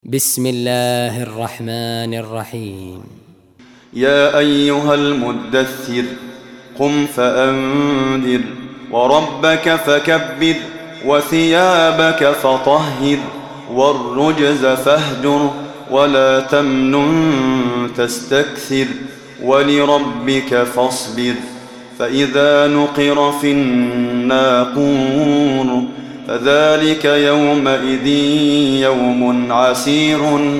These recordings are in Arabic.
بسم الله الرحمن الرحيم. يا أيها المدثر قم فأنذر وربك فكبر وثيابك فطهر والرجز فاهجر ولا تمنن تستكثر ولربك فاصبر فإذا نقر في الناقور فذلك يومئذ يوم عسير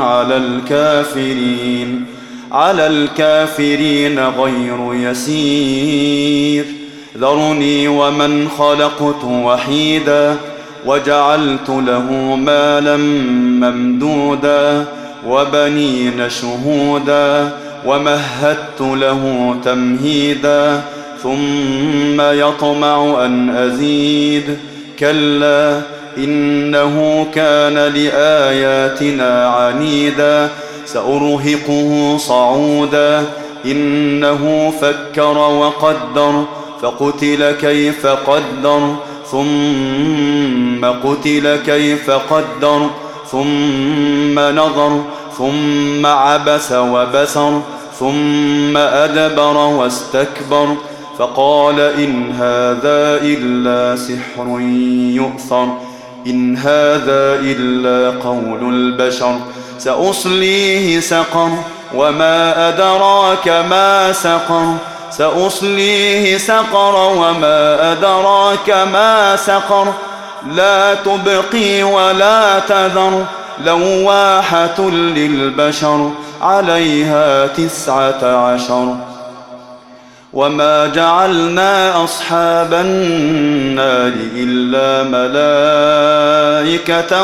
على الكافرين غير يسير. ذرني ومن خلقت وحيدا وجعلت له مالا ممدودا وبنين شهودا ومهدت له تمهيدا ثم يطمع أن أزيد كلا إنه كان لآياتنا عنيدا سأرهقه صعودا إنه فكر وقدر فقتل كيف قدر ثم قتل كيف قدر ثم نظر ثم عبس وبسر ثم أدبر واستكبر فقال إن هذا إلا سحر يؤثر إن هذا إلا قول البشر سأصليه سقر وما أدراك ما سقر سأصليه سقر وما أدراك ما سقر لا تبقي ولا تذر لواحة للبشر عليها 19 وما جعلنا أصحاب النار إلا ملائكة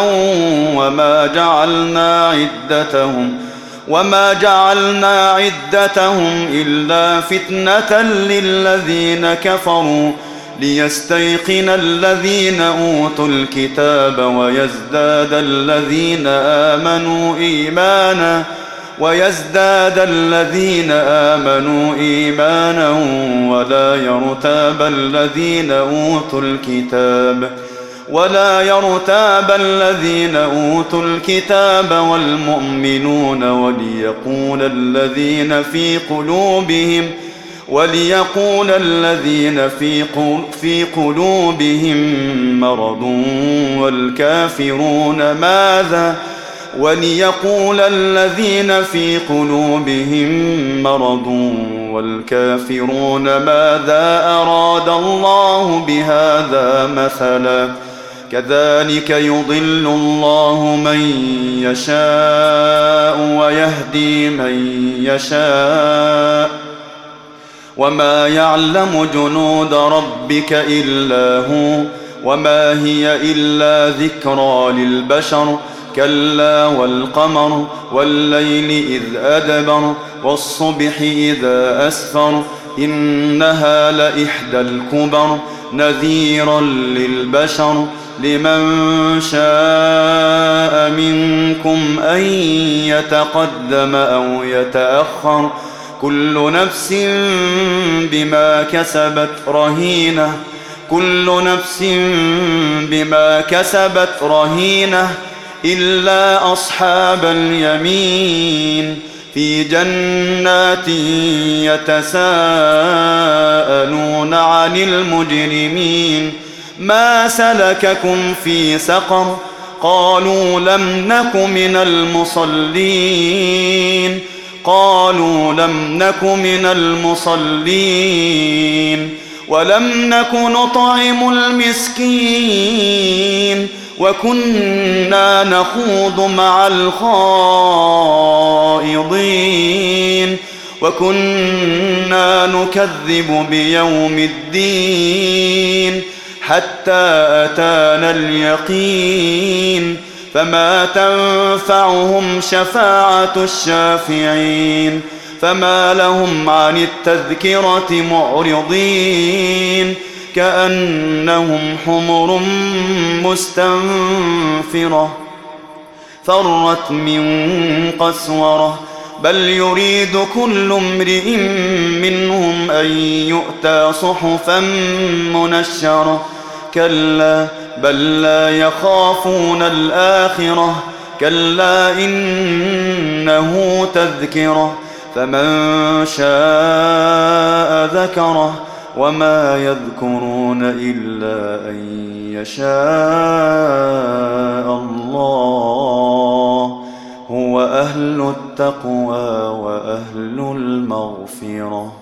وما جعلنا عدتهم إلا فتنة للذين كفروا ليستيقن الذين أوتوا الكتاب ويزداد الذين آمنوا إيمانا ولا يرتاب الذين أوتوا الكتاب والمؤمنون وليقول الذين في قلوبهم مرض والكافرون ماذا أراد الله بهذا مثلا كذلك يضل الله من يشاء ويهدي من يشاء وما يعلم جنود ربك إلا هو وما هي إلا ذكرى للبشر كلا والقمر والليل إذ أدبر والصبح إذا أسفر إنها لإحدى الكبر نذيرا للبشر لمن شاء منكم أن يتقدم أو يتأخر كل نفس بما كسبت رهينة إلا أصحاب اليمين في جنات يتساءلون عن المجرمين ما سلككم في سقر قالوا لم نك من المصلين ولم نك نطعم المسكين وكنا نخوض مع الخائضين وكنا نكذب بيوم الدين حتى أتانا اليقين فما تنفعهم شفاعة الشافعين فما لهم عن التذكرة معرضين كأنهم حمر مستنفرة فرت من قسورة بل يريد كل امرئ منهم أن يؤتى صحفا منشرة كلا بل لا يخافون الآخرة كلا إنه تذكرة فمن شاء ذكره وما يذكرون إلا أن يشاء الله هو أهل التقوى وأهل المغفرة.